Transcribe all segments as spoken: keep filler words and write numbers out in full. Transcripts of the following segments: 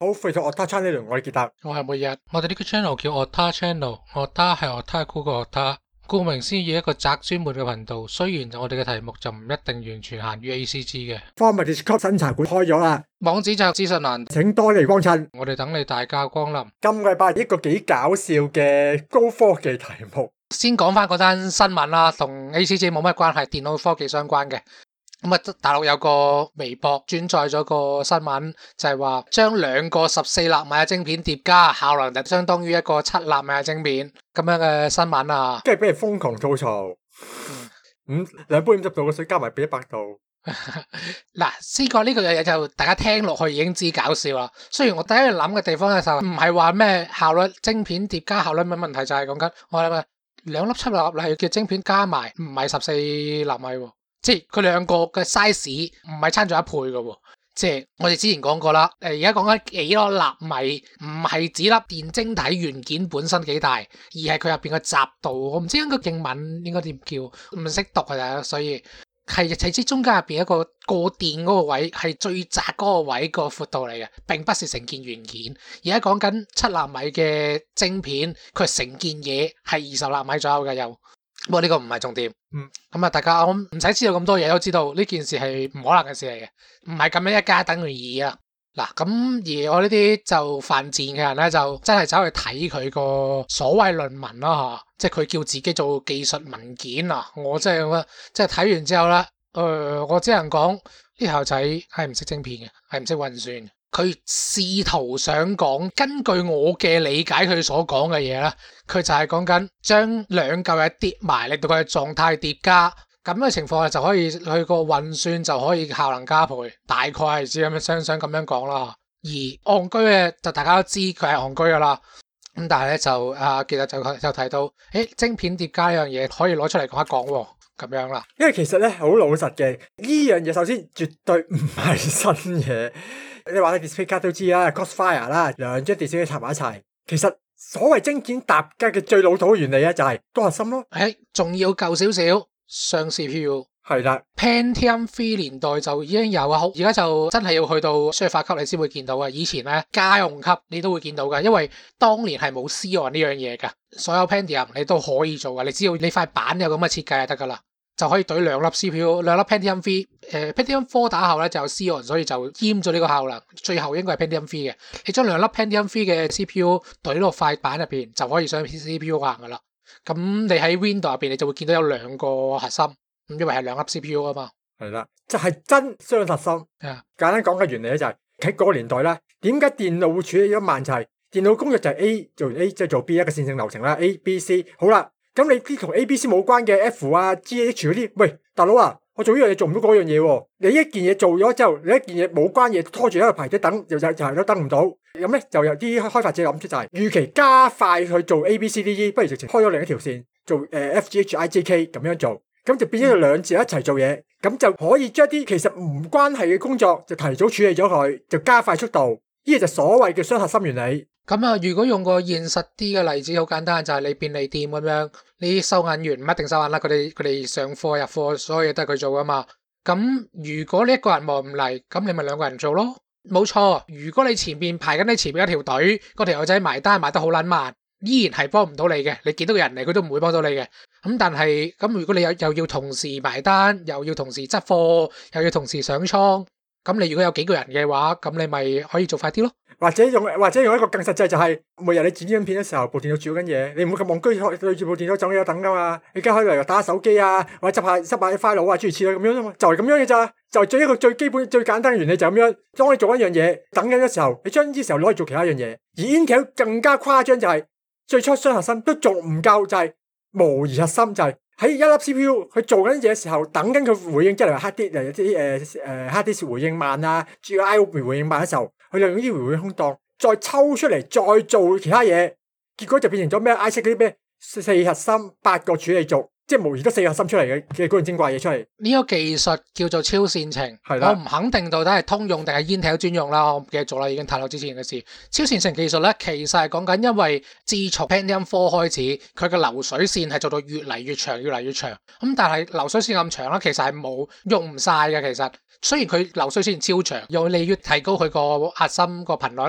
好，回到 Otta Channel，我係傑特， 我係每日，我哋呢個 channel 叫 Otta Channel，Otta 係 Otaku 個 Otta，顧名思義一個宅專門嘅頻道。雖然我哋嘅題目就唔一定完全限於 A C G 嘅。 方密 Discord 新茶館開咗啦， 網址就資訊欄， 請多嚟光顧。 我哋等你大駕光臨。 今個禮拜一個幾搞笑嘅高科技題目， 先講翻嗰單新聞啦，同 A C G 冇乜關係，電腦科技相關嘅。咁啊，大陸有個微博轉載咗個新聞，就係話將兩個十四納米嘅晶片疊加，效能就相當於一個七納米嘅晶片咁樣嘅新聞啊。 跟住俾人瘋狂吐槽，嗯，兩杯五十度嘅水加埋俾一百度。 嗱，先講呢個嘢就大家聽落去已經知搞笑啦。雖然我第一樣諗嘅地方咧就唔係話咩效率晶片疊加效率乜問題，就係講緊我諗啊，兩粒七納米嘅晶片加埋唔係十四納米喎。即係佢兩個嘅 size 唔係差咗一倍嘅喎，即係我哋之前講過啦。誒而家講緊幾多納米，唔係指粒電晶體元件本身幾大，而係佢入邊嘅集度。我唔知應該英文應該點叫，唔識讀啊，所以係係指中間入邊一個過電嗰個位係最窄嗰個位個闊度嚟嘅，並不是成件元件。而家講緊七納米嘅晶片，佢成件嘢係二十納米左右嘅有。不過呢個唔係重點， 嗯， 咁啊，大家我唔使知道咁多嘢，都知道呢件事係唔可能嘅事嚟嘅，唔係咁樣一加等於二啊。嗱，咁而我呢啲就犯賤嘅人咧，就真係走去睇佢個所謂論文啦吓，即係佢叫自己做技術文件啊。我真係咁即係睇完之後咧，誒、呃，我只能講呢條仔係唔識晶片嘅，係唔識運算嘅。佢試圖想講，根據我嘅理解，佢所講嘅嘢咧，佢就係講緊將兩嚿嘢疊埋，令到佢嘅狀態疊加，咁嘅情況就可以佢個運算就可以效能加倍，大概係只咁樣想想咁樣講啦。而戇居嘅就大家都知佢係戇居噶啦，咁但係咧就啊，其實就就提到，誒，晶片疊加呢樣嘢可以攞出嚟講一講喎，咁樣啦。 因為其實咧好老實嘅呢樣嘢，首先絕對唔係新嘢。你話你 display 卡都知啦 ，Crossfire 啦，兩張 display 插埋一齊。其實所謂晶片搭加嘅最老土嘅原理咧，就係多核心咯。 誒，仲要舊少少，雙 C P U。 係啦 ，Pentium 三年代就已經有啊，而家就真係要去到商業級你先會見到嘅。以前咧家用級你都會見到嘅，因為當年係冇 Xeon 呢樣嘢噶，所有 Pentium 你都可以做噶，你只要你塊板有咁嘅設計就得噶啦。就可以懟兩粒 C P U， 兩粒 Pentium 三，誒、呃、Pentium 四打後咧就有 Xeon， 所以就閹咗呢個效能。最後應該係 Pentium 三嘅，你將兩粒 Pentium 三嘅 C P U 懟落塊板入邊，就可以上 C P U 行噶啦。咁你喺 Windows 入邊，你就會見到有兩個核心，咁因為係兩粒 C P U 啊嘛。 係啦，就係、是、真雙核心。 係簡單講嘅原理咧就係喺嗰個年代咧，點解電腦會處理咗慢？就係電腦工作就係 A 做完 A 即係做 B 一個線性流程啦 ，A B C 好啦。咁你啲同 A B C 冇關嘅 F 啊 G H 嗰啲，喂大佬啊，我做呢樣嘢做唔到嗰樣嘢喎。你一件嘢做咗之後，你一件嘢冇關嘢拖住一個牌仔等，又就就係都等唔到。咁咧就有啲開發者諗出就係、是，與其加快去做 A B C D E， 不如直情開咗另一條線做誒、呃、F G H I J K 咁樣做，咁就變咗兩字一齊做嘢，咁就可以將啲其實唔關係嘅工作就提早處理咗佢，就加快速度。呢個就所謂嘅雙核心原理。 咁啊，如果用個現實啲嘅例子，好簡單，就係、是、你便利店咁樣，你收銀員唔一定收銀啦，佢哋佢哋上貨入貨，所有嘢都係佢做噶嘛。咁如果你一個人忙唔嚟，咁你咪兩個人做咯。冇錯，如果你前面排緊你前面一條隊，個條友仔埋單埋得好撚慢，依然係幫唔到你嘅。你見到個人嚟，佢都唔會幫到你嘅。咁但係咁，如果你又又要同時埋單，又要同時執貨，又要同時上倉，咁你如果有幾個人嘅話，咁你咪可以做快啲咯。 或者用或者用一個更實際就係、是，每日你剪影片嘅時候，部電腦煮緊嘢，你唔會咁戇居對住部電腦走嘢等噶嘛？你而家可以嚟打下手機啊，或者執下執下啲 file 啊，諸如此類咁樣啊嘛，就係、是、咁樣嘅咋，就係、是、最一個最基本最簡單嘅原理就係咁樣。當你做一樣嘢等緊嘅時候，你將呢啲時候攞嚟做其他樣嘢。而 Intel 更加誇張就係、是、最初雙核心都仲唔夠，就係、是、模擬核心就係、是。喺一粒 C P U 佢做緊嘢嘅時候，等緊佢回應，即係 hard disk 誒啲誒誒 hard disk 回應慢啊，主要 I O 回應慢嘅時候，佢利用呢啲回應空檔，再抽出嚟再做其他嘢，結果就變成咗咩 I 式嗰啲咩四核心八個處理軸，即係模擬得四核心出嚟嘅嘅嗰樣精怪嘢出嚟。 呢個技術叫做超線程，我唔肯定到底係通用定係 Intel 專用啦，我唔記得咗啦，已經太耐之前嘅事。超線程技術咧，其實係講緊因為自從 Pentium 四開始，佢嘅流水線係做到越嚟越長，越嚟越長。咁但係流水線咁長啦，其實係冇用唔晒嘅。其實雖然佢流水線超長，又利於提高佢個核心個頻率。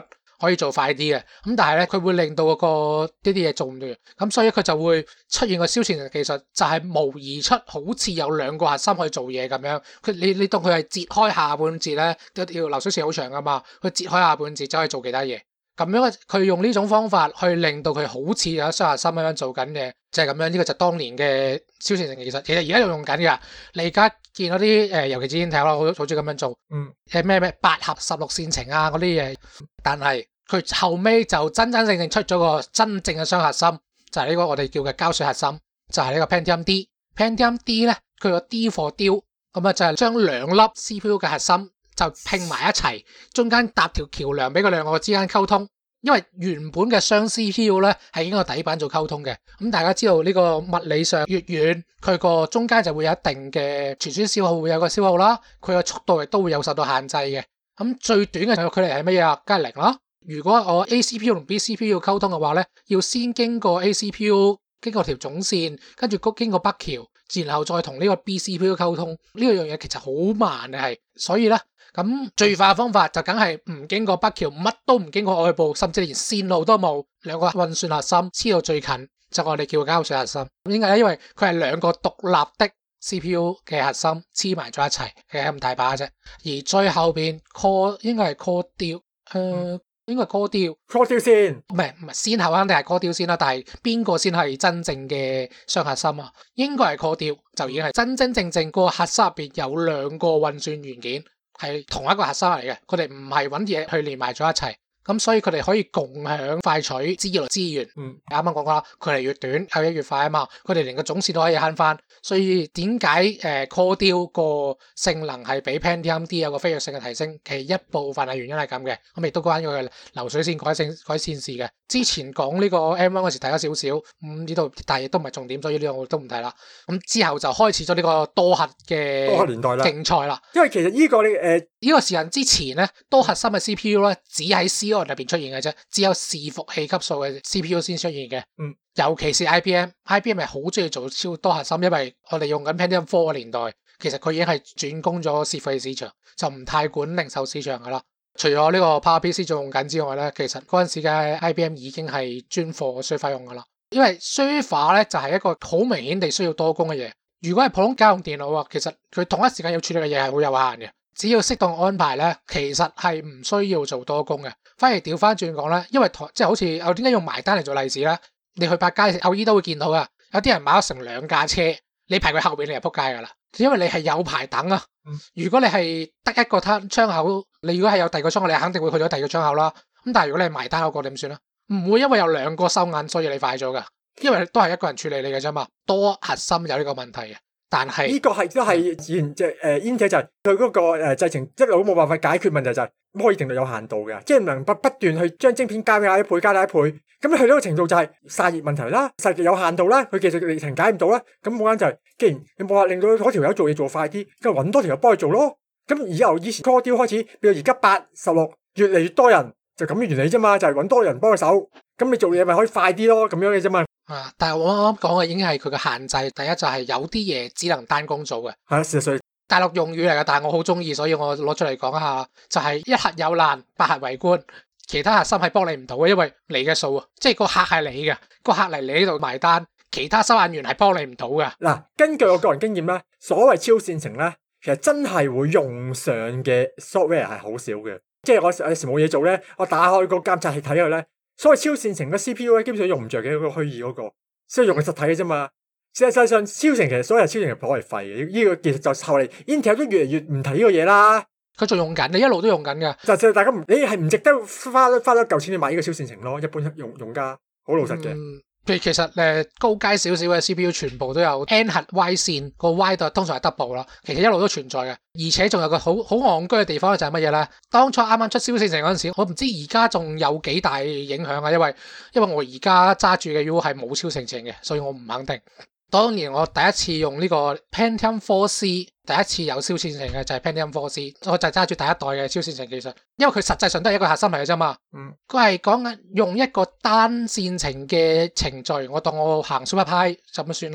可以做快啲嘅。咁但係咧，佢會令到嗰個呢啲嘢做唔到，咁所以佢就會出現個超線程技術，就係模擬出好似有兩個核心去做嘢咁樣。佢你你當佢係截開下半截咧，條流水線好長噶嘛，佢截開下半截就可以做其他嘢。咁樣佢用呢種方法去令到佢好似有雙核心咁樣做緊嘅，就係、是、咁樣。呢、這個就當年嘅超線程技術，其實而家仲用緊噶。你而家見到啲誒，尤其是 Intel 啦，好好中意咁樣做， 嗯， 係咩咩八核十六線程啊嗰啲嘢。但係佢後尾就真真正正出咗個真正嘅雙核心，就係、是、呢個我哋叫嘅膠水核心，就係、是、呢個 Pentium D。Pentium D 咧，佢個 D for Dual，咁啊就係將兩粒 C P U 嘅核心就拼埋一齊，中間搭條橋梁俾佢兩個之間溝通。因為原本嘅雙 C P U 咧係經過底板做溝通嘅，咁大家知道呢個物理上越遠，佢個中間就會有一定嘅傳輸消耗，會有個消耗啦，佢個速度亦都會有受到限制嘅。咁最短嘅距離係乜嘢啊？梗係零啦。如果我 A C P U 同 B C P U 溝通嘅話咧，要先經過 A C P U 經過條總線，跟住經過北橋，然後再同呢個 B C P U 溝通，呢個樣嘢其實好慢嘅係，所以咧。咁最快嘅方法就梗係唔經過北橋，乜都唔經過外部，甚至連線路都冇，兩個運算核心黐到最近，就我哋叫膠水核心。點解咧？因為佢係兩個獨立的 C P U 嘅核心黐埋咗一齊，係咁大把啫。而最後邊 core 應該係 core dual，誒、呃、應該係 core dual，core dual 先， 唔係唔係先後肯定係 core dual先啦。但係邊個先係真正嘅雙核心啊？應該係 core dual，就已經係真真正正個核心入邊有兩個運算元件。係同一個核心嚟嘅，佢哋唔係揾嘢去連埋咗一齊，咁所以佢哋可以共享快取資料資源。嗯，啱啱講過啦，距離越短，效益越快啊嘛，佢哋連個總線都可以慳翻，所以點解誒 Core Dual 個性能係比 Pentium D 有個飛躍性嘅提升？其實一部分係原因係咁嘅，咁亦都關於佢流水線改善改善事嘅。之前講呢個 M 一 嗰時睇咗少少，咁呢度但係亦都唔係重點，所以呢個我都唔睇啦。咁之後就開始咗呢個多核嘅多核年代啦， 競賽啦。 因為其實呢、這個你誒呢、呃這個時間之前咧，多核心嘅 C P U 咧，只喺 C O 入邊出現嘅啫，只有伺服器級數嘅 C P U 先出現嘅。嗯，尤其是 I B M，I B M 係好中意做超多核心，因為我哋用緊 Pentium four 嘅年代，其實佢已經係轉攻咗伺服器市場，就唔太管零售市場噶啦。除咗呢個 PowerPC 仲用緊之外咧，其實嗰陣時嘅 I B M 已經係專貨 server 用噶啦。因為 server 咧就係、是、一個好明顯地需要多工嘅嘢。如果係普通家用電腦啊，其實佢同一時間要處理嘅嘢係好有限嘅。只要適當安排咧，其實係唔需要做多工嘅。反而調翻轉講咧，因為即係好似我點解用埋單嚟做例子咧？你去百佳偶爾都會見到噶，有啲人買咗成兩架車，你排佢後邊你就撲街噶啦，因為你係有排等啊。如果你係得一個窗口，你如果係有第二個窗口，你肯定會去咗第二個窗口啦。咁但係如果你係埋單嗰個點算咧？唔會因為有兩個收銀所以你快咗噶，因為都係一個人處理你嘅啫嘛。多核心有呢個問題嘅。但係呢個係都係現即係誒 Intel 就係佢嗰個誒製程一路都冇辦法解決問題，就係可以定到有限度嘅，即係唔能不不斷去將晶片加大一倍加大一倍，咁去到個程度就係散熱問題啦，實際有限度啦，佢技術歷程解唔到啦，咁冇間就係、是、既然你冇法令到嗰條友做嘢做快啲，咁揾多條友幫佢做咯，咁以後以前 Core Dual 開始變到而家八十六，越嚟越多人就咁嘅原理啫嘛，就係、是、揾多人幫佢手，咁你做嘢咪可以快啲咯，咁樣嘅啫嘛。 啊！但係我啱啱講嘅已經係佢嘅限制。第一就係有啲嘢只能單工做嘅， 係啊，事實上大陸用語嚟嘅，但係我好中意，所以我攞出嚟講一下。就係、是、一核有難，百核為官，其他核心係幫你唔到嘅，因為你嘅數啊，即係個客係你嘅，個客嚟你呢度埋單，其他收銀員係幫你唔到嘅。嗱， 根據我個人經驗咧，所謂超線程咧，其實真係會用上嘅 software 係好少嘅，即係我有時冇嘢做咧，我打開個監察器睇佢咧。所謂超線程嘅 C P U 咧，基本上用唔着嘅，嗰個虛擬嗰個，所以用嘅實體嘅啫嘛。事實上，超程其實所有超程係頗為廢嘅。呢、這個技術就後嚟 Intel 都越嚟越唔睇呢個嘢啦。 佢仲用緊，你一路都用緊嘅。 就就大家唔，你係唔值得花花咗嚿錢去買呢個超線程咯。一般用用家好老實嘅。 嗯其其實誒高階少少嘅 C P U 全部都有 N 核 Y 線，個 Y 度通常係 double 啦，其實一路都存在嘅，而且仲有個好好戇居嘅地方就係乜嘢咧？當初啱啱出超線程嗰陣時，我唔知而家仲有幾大影響啊，因為因為我而家揸住嘅 U 係冇超線程嘅，所以我唔肯定。當年我第一次用呢個 Pentium four C， 第一次有超線程嘅就係 Pentium four C， 我就揸住第一代嘅超線程技術，因為佢實際上都係一個核心嚟嘅啫嘛。嗯，佢係講緊用一個單線程嘅程序，我當我行 Super Pi 就咁算啦。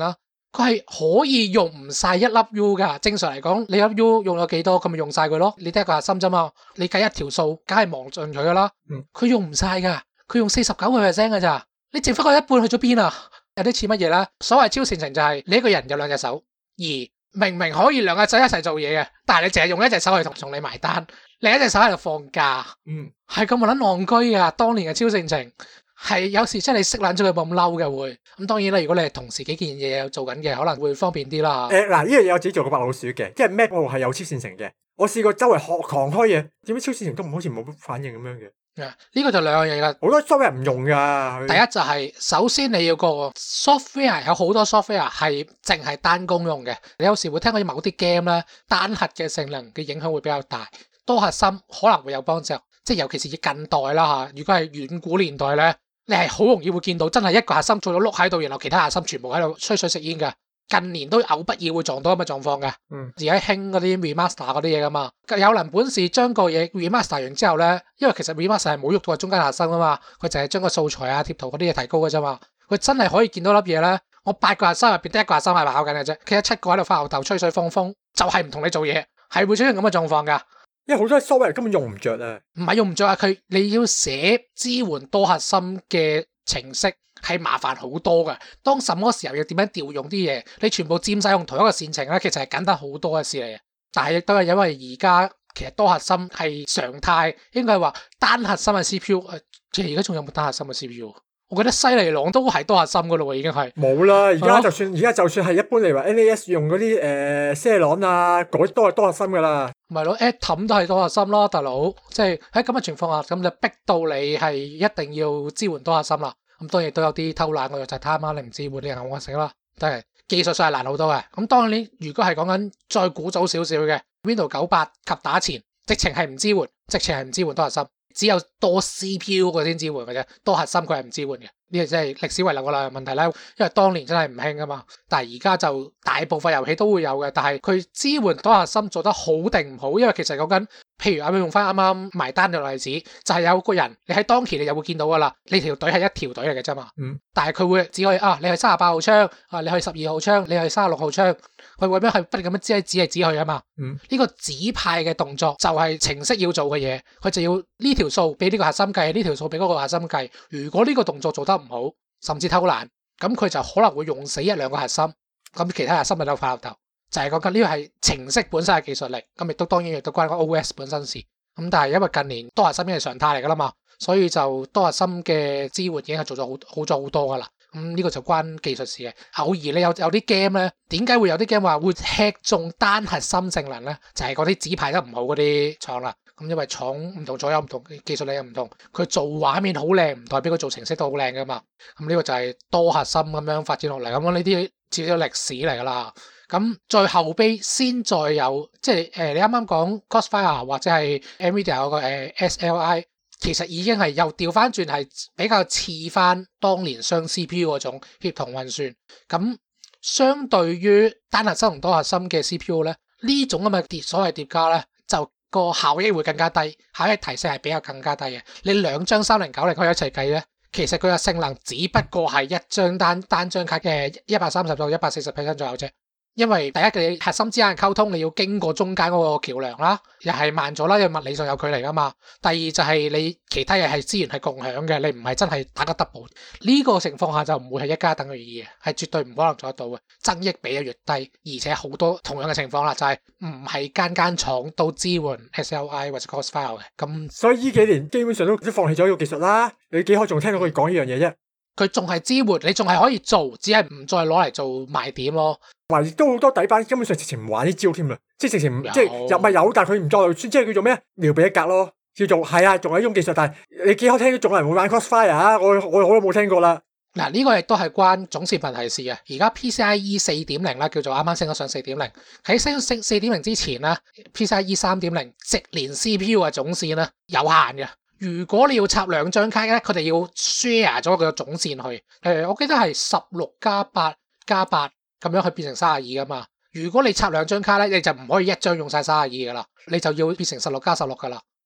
佢係可以用唔晒一粒 U 噶。正常嚟講，你粒 U 用咗幾多，佢咪用晒佢咯。你得一個核心啫嘛，你計一條數，梗係望盡佢噶啦。佢、嗯、用唔晒噶，佢用四十九個 percent 噶咋。你剩翻個一半去咗邊啊？有啲似乜嘢啦？所謂超線程就係你一個人有兩隻手，而明明可以兩隻手一齊做嘢嘅，但係你淨係用一隻手去同同你埋單，另一隻手喺度放假。嗯，係咁撚戇居噶。當年嘅超線程係有時真係你識撚咗佢冇咁嬲嘅會。咁當然啦，如果你係同時幾件嘢做緊嘅，可能會方便啲啦。 誒嗱，呢樣嘢我自己做過白老鼠嘅，即係 Mac 我係有超線程嘅。我試過周圍學狂開嘢，點解超線程都唔好似冇乜反應咁樣嘅？呢、 yeah, 個就兩樣嘢啦， 好多 software 唔用噶。第一就係、是、首先你要個 software 有好多 software 係淨係單功用嘅。你有時會聽過某啲 game 咧，單核嘅性能嘅影響會比較大，多核心可能會有幫助。即係尤其是近代啦嚇，如果係遠古年代咧，你係好容易會見到真係一個核心做咗碌喺度，然後其他核心全部喺度吹水食煙嘅。近年都偶不爾會撞到咁嘅狀況嘅。嗯，而家興嗰啲 remaster 嗰啲嘢噶嘛，有能本事將個嘢 remaster 完之後咧，因為其實 remaster 係冇喐到個中間核心噶嘛，佢淨係將個素材啊貼圖嗰啲嘢提高嘅啫嘛，佢真係可以見到粒嘢咧。我八個核心入邊得一個核心係跑緊嘅啫，其他七個喺度發吽哣吹水放風，就係唔同你做嘢，係會出現咁嘅狀況噶。 因為好多 software 根本用唔着啊， 唔係用唔着啊，佢你要寫支援多核心嘅程式。係麻煩好多嘅，當什麼時候要點樣調用啲嘢，你全部佔晒用同一個線程咧，其實係簡單好多嘅事嚟嘅。但係亦都係因為而家其實多核心係常態，應該係話單核心嘅 C P U， 即係而家仲有冇單核心嘅 C P U？ 我覺得犀利朗都係多核心噶咯，已經係冇啦。而家就算而家、啊、就算係一般嚟話 N A S 用嗰啲誒 Celeron 啊，嗰啲都係多核心噶啦。 唔係咯 ，Atom 都係多核心咯，大佬。即係喺咁嘅情況下，咁就逼到你係一定要支援多核心啦。咁當然都有啲偷懶嘅，就係貪啱你唔支援啲人我食啦，但係技術上係難好多嘅。咁當然如果係講緊再古早少少嘅 Windows 九八及打前，直情係唔支援，直情係唔支援多核心，只有多 C P U 佢先支援嘅啫，多核心佢係唔支援嘅。呢個真係歷史遺留嘅啦問題啦，因為當年真係唔興噶嘛。但係而家就大部分遊戲都會有嘅，但係佢支援多核心做得好定唔好，因為其實講緊。譬如啱啱用翻啱啱埋單嘅例子，就係、是、有個人你喺當期你就會見到噶啦，你條隊係一條隊嚟嘅啫嘛。嗯。但係佢會只可以啊，你去三十八號槍啊，你去十二號槍，你去三十六號槍，佢會咩去不斷咁樣指嚟指嚟指去啊嘛。嗯。呢、這個指派嘅動作就係程式要做嘅嘢，佢就要呢條數俾呢個核心計，呢條數俾嗰個核心計。如果呢個動作做得唔好，甚至偷懶，咁佢就可能會用死一兩個核心，咁其他核心咪都發吽哣。就係講緊呢個係程式本身嘅技術力，咁亦都當然亦都關個 O S 本身事。咁但係因為近年多核心已經係常態嚟噶啦嘛，所以就多核心嘅支援已經係做咗好好咗好多噶啦。咁呢個就關技術事嘅。偶爾你有有啲 game 咧，點解會有啲 game 話會吃中單核心性能咧？就係嗰啲指派得唔好嗰啲廠啦。咁因為廠唔同，左右唔同，技術力又唔同，佢做畫面好靚，唔代表佢做程式都好靚噶嘛。咁呢個就係多核心咁樣發展落嚟。咁呢啲似咗歷史嚟噶啦。咁再後備先再有，即係誒、呃、你啱啱講 Crossfire 或者係 Nvidia 嗰個、呃、S L I， 其實已經係又調翻轉係比較似翻當年雙 C P U 嗰種協同運算。咁相對於單核心同多核心嘅 C P U 咧，呢種咁嘅疊所謂疊加咧，就個效益會更加低，效益提升係比較更加低嘅。你兩張三零九零可以一齊計咧，其實佢嘅性能只不過係一張單單張卡嘅一百三十到一百四十 percent 左右啫。因為第一嘅核心之間嘅溝通你要經過中間嗰個橋梁啦，又係慢咗啦，因為物理上有距離噶嘛。第二就係你其他嘢係資源係共享嘅，你唔係真係打個 double。呢個情況下就唔會係一加等於二嘅，係絕對唔可能做得到嘅。增益比越低，而且好多同樣嘅情況啦，就係唔係間間廠都支援 S L I 或者 Crossfire 嘅。咁所以呢幾年基本上都都放棄咗呢個技術啦。你幾可仲聽到佢講呢樣嘢啫？佢仲係支援，你仲係可以做，只係唔再攞嚟做賣點咯。話亦都好多底板根本上直情唔玩呢招添啦，即係直情即係又咪有，但係佢唔再即係叫做咩撩鼻一格咯，叫做係啊，仲係一種技術，但係你幾可聽到仲有人會玩 Crossfire 啊？我我我都冇聽過啦。嗱，呢個亦都係關總線問題事嘅。而家 P C I E 四點零啦，叫做啱啱升咗上四點零。喺升升四點零之前咧 ，P C I E 三點零直連 C P U 嘅總線咧有限嘅。如果你要插兩張卡咧，佢哋要 share 咗個總線去。誒，我記得係十六加八加八咁樣去變成三十二噶嘛。如果你插兩張卡咧，你就唔可以一張用晒三十二噶啦，你就要變成十六加十六噶啦。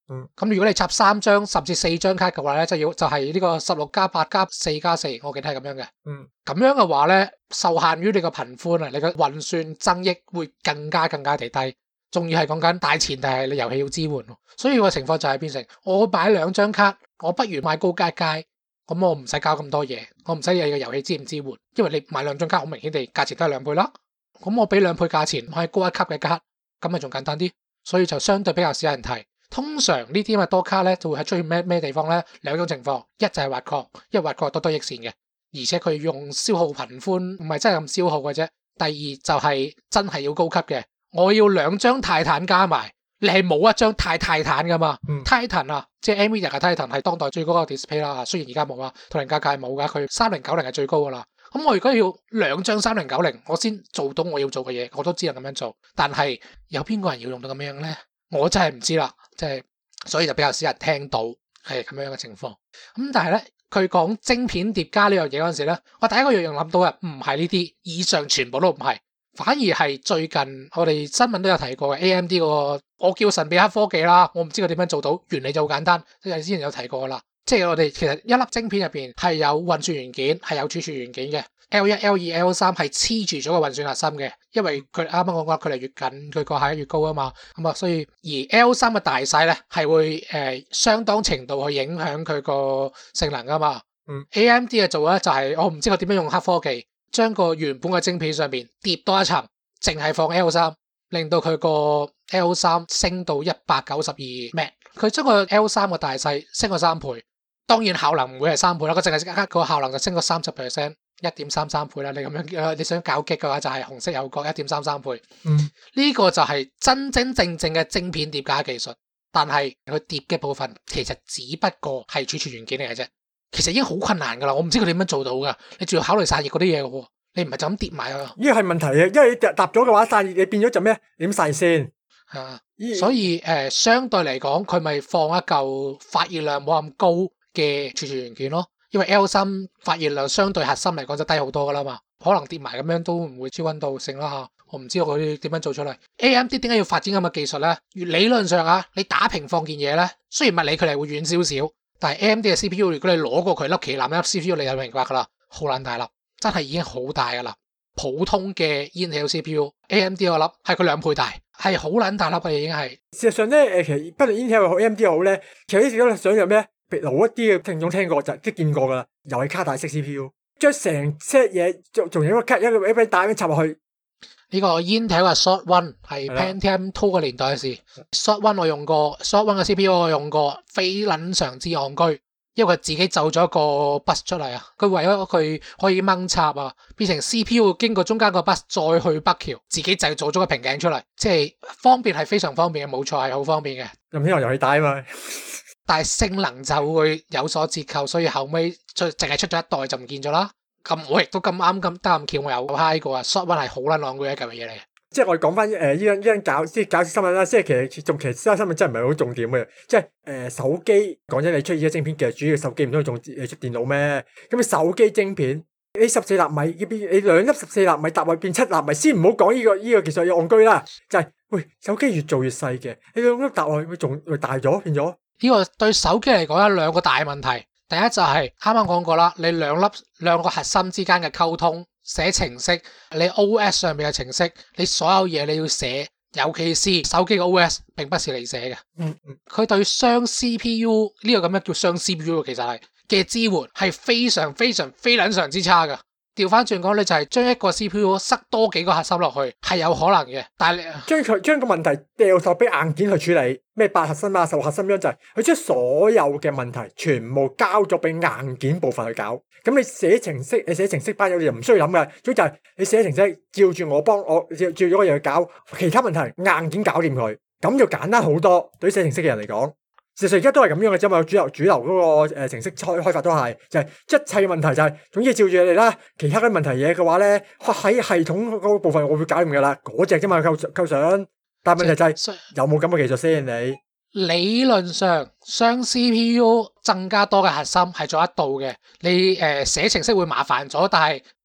嗯， 咁如果你插三張甚至四張卡嘅話咧，就要就係呢個十六加八加四加四，我記得係咁樣嘅。 嗯， 咁樣嘅話咧，受限於你個頻寬啊，你嘅運算增益會更加更加地低。仲要係講緊大前提係你遊戲要支援，所以個情況就係變成我買兩張卡，我不如買高階階，咁我唔使搞咁多嘢，我唔使理個遊戲支唔支援，因為你買兩張卡好明顯地價錢都係兩倍啦。咁我俾兩倍價錢買高一級嘅卡，咁咪仲簡單啲，所以就相對比較少人提。通常呢啲咁嘅多卡咧，就會係出現咩咩地方咧？兩種情況，一就係挖礦，因為挖礦多多益善嘅，而且佢用消耗頻寬唔係真係咁消耗嘅啫。第二就係真係要高級嘅，我要兩張泰坦加埋，你係冇一張太泰坦噶嘛？ 嗯、 Titan 啊，即係 Nvidia 嘅 Titan 係當代最高個 display 啦，雖然而家冇啊，圖靈價格係冇噶，佢三零九零係最高噶啦。咁我如果要兩張三零九零，我先做到我要做嘅嘢，我都知係咁樣做。但係有邊個人要用到咁樣咧？我真係唔知啦，即係所以就比較少人聽到係咁樣嘅情況。咁但係咧，佢講晶片疊加呢樣嘢嗰陣時咧，我第一個樣樣諗到嘅唔係呢啲，以上全部都唔係，反而係最近我哋新聞都有提過嘅 A M D 嗰個，我叫神秘黑科技啦，我唔知佢點樣做到，原理就好簡單，即係之前有提過啦。即係我哋其實一粒晶片入邊係有運算元件，係有儲存元件嘅。L 一、L 二、L 三係黐住咗個運算核心嘅，因為佢啱啱講過，佢離越近，佢個係越高啊嘛。咁啊，所以而 L 三嘅大細咧係會誒、呃、相當程度去影響佢個性能噶嘛。 嗯 A M D 嘅做咧就係、是、我唔知佢點樣用黑科技，將個原本嘅晶片上邊疊多一層，淨係放 L 三，令到佢個 L 三升到一百九十二 Mac。佢將個 L 三嘅大細升咗三倍。當然效能唔會係三倍啦，佢淨係即刻個效能就升咗三十 percent， 一點三三倍啦。你咁樣你想搞激嘅話，就係紅色有角一點三三倍。 嗯， 呢個就係真真正正嘅晶片疊加技術，但係佢疊嘅部分其實只不過係儲存元件嚟嘅啫。其實已經好困難噶啦，我唔知佢點樣做到噶。你仲要考慮散熱嗰啲嘢嘅喎，你唔係就咁疊埋啊？呢個係問題嘅，因為你搭咗嘅話散熱，你變咗就咩？點散先？ 啊，所以誒、呃，相對嚟講，佢咪放一嚿發熱量冇咁高嘅儲存元件咯，因為 L 三發熱量相對核心嚟講就低好多噶啦嘛，可能跌埋咁樣都唔會超溫度性啦吓，我唔知道佢點樣做出嚟。A M D 點解要發展咁嘅技術咧？理論上啊，你打平放件嘢咧，雖然物理距離會遠少少，但係 A M D 嘅 C P U 如果你攞過佢粒旗艦一粒 C P U， 你就明白噶啦，好撚大粒，真係已經好大噶啦。普通嘅 Intel C P U，A M D 嗰粒係佢兩倍大，係好撚大粒嘅已經係。事實上咧，誒，其實不論 Intel 又好 A M D 又好咧，其實呢啲都想有咩？老一啲嘅聽眾聽過就即係見過噶啦，又係卡帶式 C P U， 將成 set 嘢仲仲有一個卡一個一個帶咁插落去。呢個 Intel 嘅 Short One 係 Pentium Two 嘅年代嘅事。Short One 我用過 ，Short One 嘅 C P U 我用過，非撚常之戇居，因為佢自己就咗個 bus 出嚟啊，佢為咗佢可以掹插啊，變成 C P U 經過中間個 bus 再去北橋，自己製造咗個瓶頸出嚟，即係方便係非常方便嘅，冇錯係好方便嘅。咁希望遊戲帶啊嘛。但係性能就會有所折扣，所以後尾就淨係出咗一代就唔見咗啦。咁我亦都咁啱咁得咁巧，我有 high 過啊。Short One 係好撚戇居一嚿嘢嚟嘅。即係我哋講翻誒依樣依樣搞啲搞笑新聞啦。即係其實仲其實新聞真係唔係好重點嘅。即係誒、呃、手機講真，你出依啲晶片，其實主要手機唔通係仲誒出電腦咩？咁你手機晶片，你十四納米呢邊，你兩粒十四納米搭落變七納米，先唔好講呢個依、這個技術有戇居啦。就係、是、喂手機越做越細嘅，你兩粒搭落去仲會大咗變咗。呢個對手機嚟講有兩個大問題，第一就係啱啱講過啦，你兩粒兩個核心之間嘅溝通，寫程式，你 O S 上面嘅程式，你所有嘢你要寫，尤其是手機嘅 O S 並不是你寫嘅。嗯嗯，佢對雙 C P U 呢個咁樣叫雙 C P U 其實係嘅支援係非常非常非常常之差噶。調翻轉講，你就係將一個 C P U 塞多幾個核心落去，係有可能嘅。但係你將佢將個問題掉晒俾硬件去處理，咩八核心啊、十六核心樣就係佢將所有嘅問題全部交咗俾硬件部分去搞。咁你寫程式，你寫程式班友你就唔需要諗噶，總之就係你寫程式照住我幫我照照咗個嘢去搞，其他問題硬件搞掂佢，咁就簡單好多。對於寫程式嘅人嚟講。事實上而家都係咁樣嘅啫嘛，主流主流嗰個誒程式開開發都係，就係、是、一切嘅問題就係、是，總之照住你哋啦。其他嘅問題嘢嘅話咧，喺系統嗰部分我會搞掂噶啦，嗰隻啫嘛構構想。但係問題就係、是、有冇咁嘅技術先？你理論上雙 C P U 增加多嘅核心係做得到嘅，你誒寫、呃、程式會麻煩咗，但係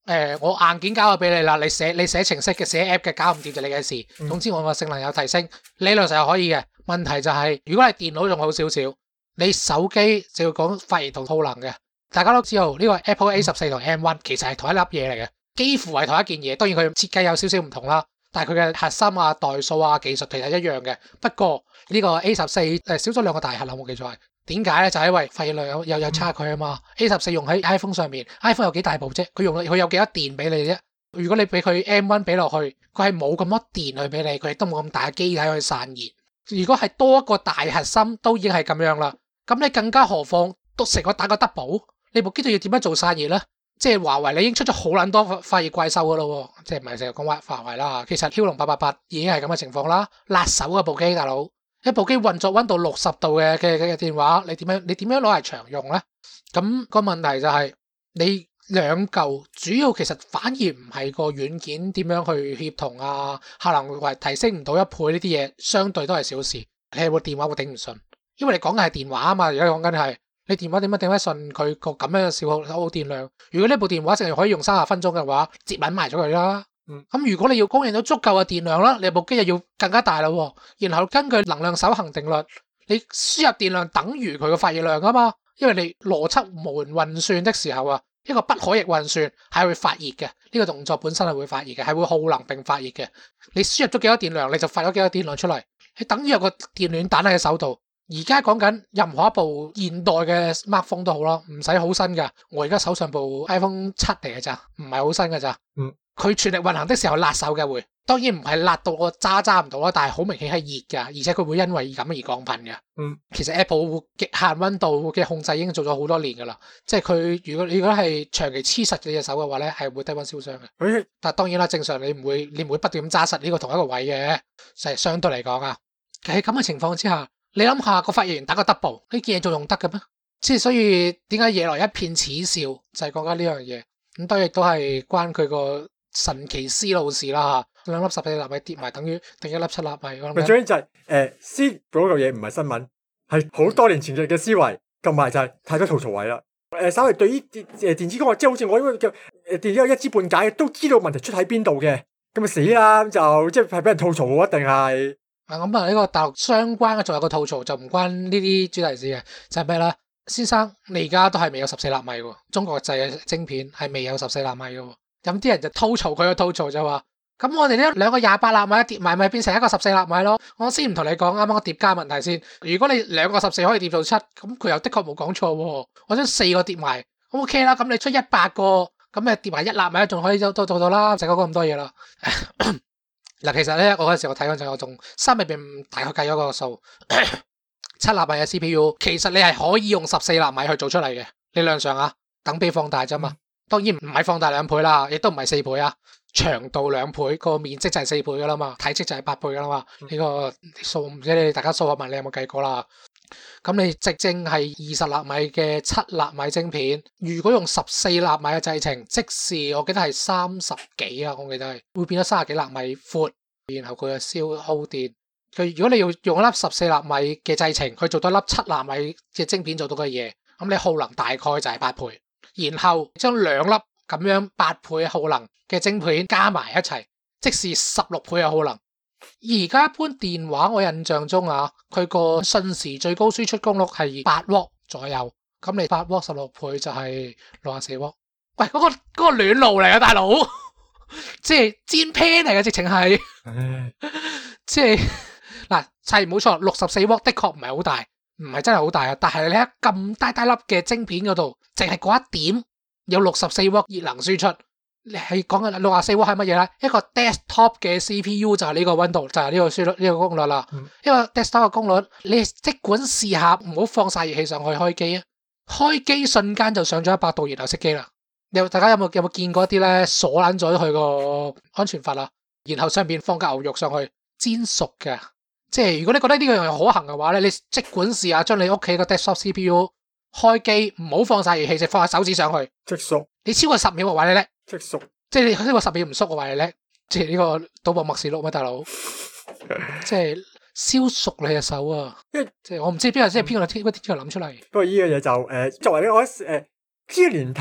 呃、我硬件交咗俾你啦，你寫你寫程式嘅寫 app 嘅搞唔掂就你嘅事。 嗯、 總之我個性能有提升，理論上係可以嘅。問題就係、是、如果係電腦仲好少少，你手機就要講發熱同耗能嘅。大家都知道呢、這個 Apple A 十四同 M 一 其實係同一粒嘢嚟嘅，幾乎係同一件嘢。當然佢設計有少少唔同啦，但係佢嘅核心啊、代數啊、技術其實一樣嘅。不過呢個 A 十四誒少咗兩個大核，我冇記錯係點解咧？就係、是、因為發熱量有有有差距啊嘛。A 十四用喺 iPhone 上面 ，iPhone 有幾大部啫？佢用佢有幾多電俾你啫？如果你俾佢 M 一 俾落去，佢係冇咁多電去俾你，佢亦都冇咁大嘅機體去散熱。如果係多一個大核心，都已經係咁樣啦。咁你更加何況都成個打個 double， 你部機度要點樣做散熱咧？即係華為你已經出咗好撚多發熱怪獸噶咯，即係唔係成日講話華為啦。其實驍龍八八八已經係咁嘅情況啦，辣手嘅部機大佬，一部機運作溫度六十度嘅嘅嘅電話，你點樣你點樣攞嚟長用咧？咁個問題就係你兩嚿主要其實反而唔係個軟件點樣去協同啊，可能會提升唔到一倍呢啲嘢，相對都係小事。你係部電話會頂唔順，因為你講嘅係電話啊嘛，而家講緊係。你電話點樣頂得順佢個咁樣嘅消耗耗電量？如果呢部電話淨係可以用三十分鐘嘅話，接穩埋咗佢啦。咁、嗯、如果你要供應到足夠嘅電量啦，你部機又要更加大啦。然後根據能量守恒定律，你輸入電量等於佢嘅發熱量啊嘛。因為你邏輯門運算的時候啊，一個不可逆運算係會發熱嘅，呢、這個動作本身係會發熱嘅，係會耗能並發熱嘅。你輸入咗幾多電量，你就發咗幾多電量出嚟。你等於有個電暖蛋喺手度。而家講緊任何一部現代嘅 smartphone 都好啦，唔使好新噶。我而家手上部 iPhone 七嚟嘅咋，唔係好新嘅咋。 嗯，佢全力運行的時候辣手嘅會，當然唔係辣到我揸揸唔到啦，但係好明顯係熱噶，而且佢會因為咁而降頻嘅。 嗯， 其實 Apple 極限溫度嘅控制已經做咗好多年噶啦，即係佢如果如果係長期黐實嘅隻手嘅話咧，係會低溫燒傷嘅。 嗯、 但係當然啦，正常你唔會你唔會不斷咁揸實呢個同一個位嘅，就係相對嚟講啊。喺咁嘅情況之下。你諗下個發熱源打個 double 呢件嘢仲用得嘅咩？即係所以點解惹來一片恥笑就係講緊呢樣嘢。咁當然亦都係關佢個神奇思路事啦吓。兩粒十四納米跌埋等於定一粒七納米。 咪最緊就係誒，思嗰個嘢唔係新聞，係好多年前嘅嘅思維，同埋就係太多吐槽位啦。誒、呃，稍微對於電誒電子工學，即係好似我呢個叫誒電子一知半解，都知道問題出喺邊度嘅，咁咪死啦！就即係係俾人吐槽一定係。 啊咁啊！呢個大陸相關嘅仲有個吐槽就唔關呢啲主題事嘅，就係咩咧？先生，你而家都係未有十四納米喎，中國製嘅晶片係未有十四納米嘅喎。咁啲人就吐槽佢嘅吐槽就話：咁我哋呢兩個廿八納米疊埋咪變成一個十四納米咯。我先唔同你講啱啱個疊加問題先。如果你兩個十四可以疊到七，咁佢又的確冇講錯喎。我將四個疊埋 ，OK 啦。咁你出一百個，咁咪疊埋一納米仲可以都做到啦，唔使講咁多嘢啦。嗱，其實咧，我嗰陣時我睇嗰陣，我仲心入邊大概計咗個數，七納米嘅 C P U， 其實你係可以用十四納米去做出嚟嘅。你量上啊，等比放大啫嘛，當然唔係放大兩倍啦，亦都唔係四倍啊，長度兩倍，個面積就係四倍噶啦嘛，體積就係八倍噶啦嘛。呢、嗯這個數唔知你大家數學問你有冇計過啦？咁你直徑係二十納米嘅七納米晶片，如果用十四納米嘅製程，即是我記得係三十幾啊，我記得係會變咗三十幾納米闊，然後佢嘅消耗電，佢如果你要用一粒十四納米嘅製程去做到一粒七納米嘅晶片做到嘅嘢，咁你耗能大概就係八倍，然後將兩粒咁樣八倍耗能嘅晶片加埋一齊，即是十六倍嘅耗能。而家一般電話我印象中啊，佢個瞬時最高輸出功率係八瓦左右，咁你八瓦十六倍就係六十四瓦。喂，嗰、嗰個嗰、嗰個暖爐嚟啊，大佬，即係煎 pan 嚟嘅，直情係，即係嗱係冇錯，六十四瓦的確唔係好大，唔係真係好大啊。但係你喺咁低低粒嘅晶片嗰度，淨係嗰一點有六十四瓦熱能輸出。你係講緊六十四瓦係乜嘢咧？一個 desktop 嘅 C P U 就係呢個溫度，就係呢個輸率呢個功率啦。嗯、因為 desktop 嘅功率，你即管試下唔好放晒熱氣上去開機啊！開機瞬間就上咗一百度，然後熄機啦。你大家有冇有冇見過一啲咧鎖撚咗佢個安全閥啊？然後上邊放嚿牛肉上去煎熟嘅。即係如果你覺得呢個樣可行嘅話咧，你即管試下將你屋企個 desktop C P U 開機，唔好放晒熱氣，就放下手指上去即熟。你超過十秒嘅話你叻。 即熟， 即係你呢個十秒唔縮嘅話你叻，即係呢個賭博默示錄咩大佬？即係燒熟你隻手啊！因為即係我唔知邊個即係邊個邊個邊個諗出嚟。 不過呢個嘢就誒、呃，作為我誒呢個年頭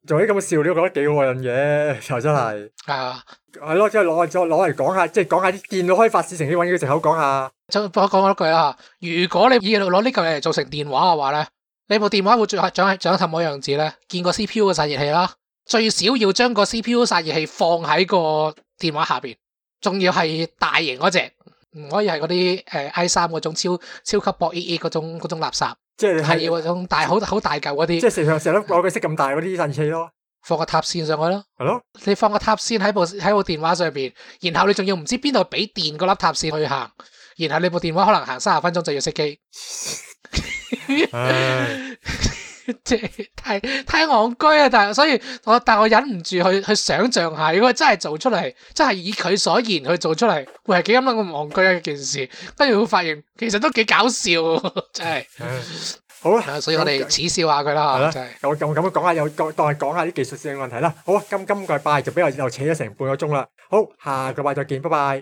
做啲咁嘅笑料，覺得幾過癮嘅，就真係。 啊， 係咯，即係攞攞攞嚟講下，即係講下啲電腦開發市成啲揾嘅藉口講下。 就我講一句啦，如果你要攞呢嚿嘢嚟做成電話嘅話咧，你部電話會最長長長氹乜樣子咧？見過 C P U 嘅散熱器啦，最少要將個 C P U 散熱器放喺個電話下邊，仲要係大型嗰隻，唔可以係嗰啲誒 i 三嗰種超超級薄 E E 嗰種嗰種垃圾。 即係係要嗰種大好好大嚿嗰啲， 即係成日成日都攞佢識咁大嗰啲散熱器咯， 放個塔線上去咯。 係咯， 你放個塔線喺部喺部電話上邊，然後你仲要唔知邊度俾電嗰粒塔線去行，然後你部電話可能行三十分鐘就要熄機。唉即係太太戇居啊！但係所以我但係我忍唔住去去想像下，如果真係做出嚟，真係以佢所言去做出嚟，會係幾咁咁戇居嘅一件事。跟住會發現其實都幾搞笑，真係。 好啦， 所以我哋恥笑下佢啦， 係真係。 我咁咁樣講下，有當係講下啲技術性嘅問題啦。好啊，今今個禮拜就俾我又扯咗成半個鐘啦。好，下個禮拜再見，拜拜。